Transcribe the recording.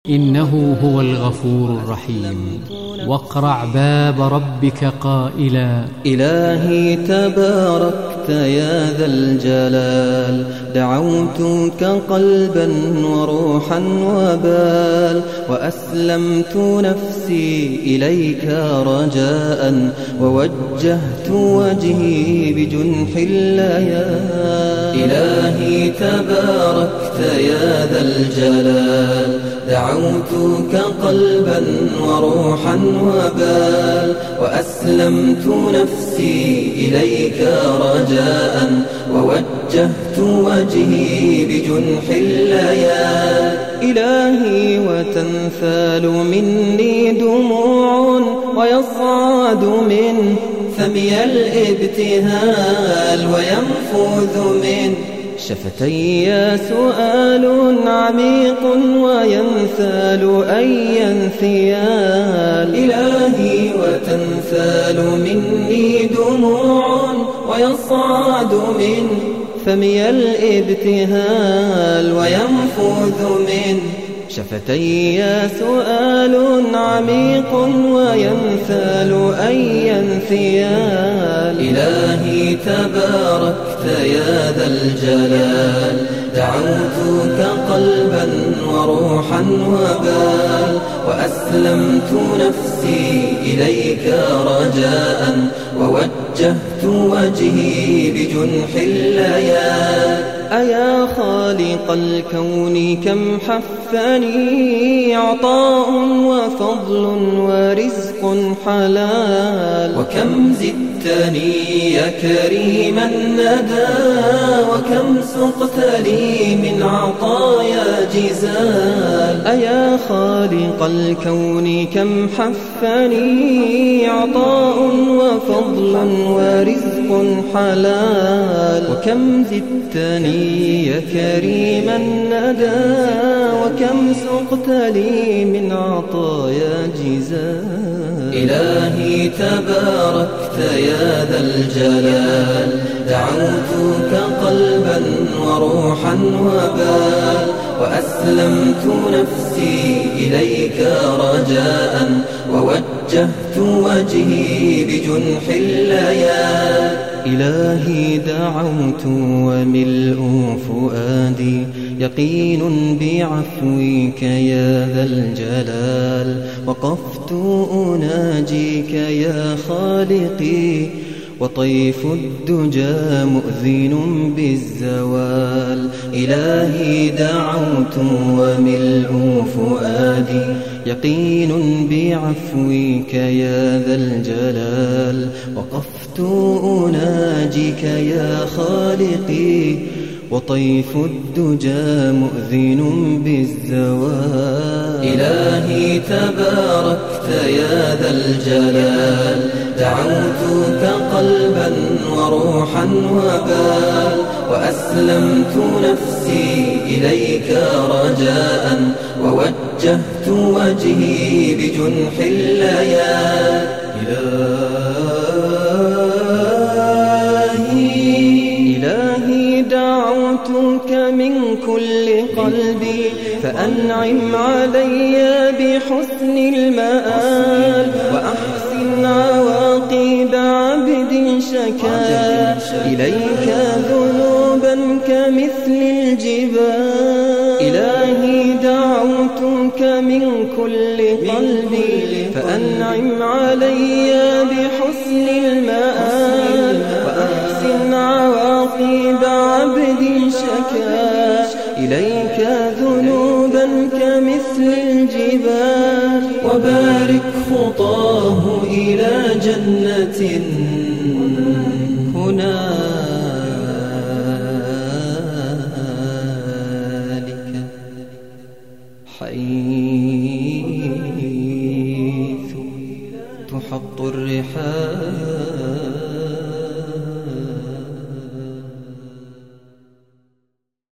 إنه هو الغفور الرحيم. واقرع باب ربك قائلا: إلهي تباركت يا ذا الجلال، دعوتك قلبا وروحا وبال، وأسلمت نفسي إليك رجاء، ووجهت وجهي بجنح الليال. إلهي تباركت يا ذا الجلال، دعوتك قلبا وروحا وبال، وأسلمت نفسي إليك رجاء، ووجهت وجهي بجنح الليال. إلهي وتنثال مني دموع، ويصعد من فمي الابتهال، وينفذ من شفتي سؤال عميق، وينثال أي انثيال. إلهي وتنثال مني دموع، ويصعد من فمي الابتهال، وينفذ من شفتي سؤال عميق، وينثال أي انثيال. إلهي تباركت يا ذا الجلال، دعوتك قلبا وروحا وبال، وأسلمت نفسي إليك رجاء، ووجهت وجهي بجنح الليال. أيا خالق الكون كم حفني عطاء وفضل ورزق حلال، وكم زدتني يا كريم الندى، وكم سقت لي من عطايا جزال. أيا خالق الكون كم حفني عطاء وفضل ورزق حلال، وكم زدتني يا كريم الندى، وكم سقت لي من عطايا جزال. إلهي تباركت يا ذا الجلال، دعوتك قلبا وروحا وبال، وأسلمت نفسي إليك رجاء، ووجهت وجهي بجنح الليال. إلهي دعوت وملء فؤادي يقين بعفوك يا ذا الجلال، وقفت أناجيك يا خالقي، وطيف الدجى مؤذن بالزوال. إلهي دعوت وملء فؤادي يقين بعفوك يا ذا الجلال، وقفت أناجيك يا خالقي، وطيف الدجى مؤذن بالزوال. إلهي تباركت يا ذا الجلال، دعوتك قلبا وروحا وبال، وأسلمت نفسي إليك رجاء، ووجهت وجهي بجنح الليال. إلهي دعوتك من كل قلبي، فأنعم علي بحسن المآل، وأحسن عواقب عبد شكا إليك ذنوبا كمثل الجبال. إلهي دعوتك من كل قلبي، فأنعم علي بحسن المآل، وأحسن عواقب عبد شكا إليك ذنوبا كمثل الجبال. وبارك خطاه إلى جنة هنالك، حيث تحط الرحال.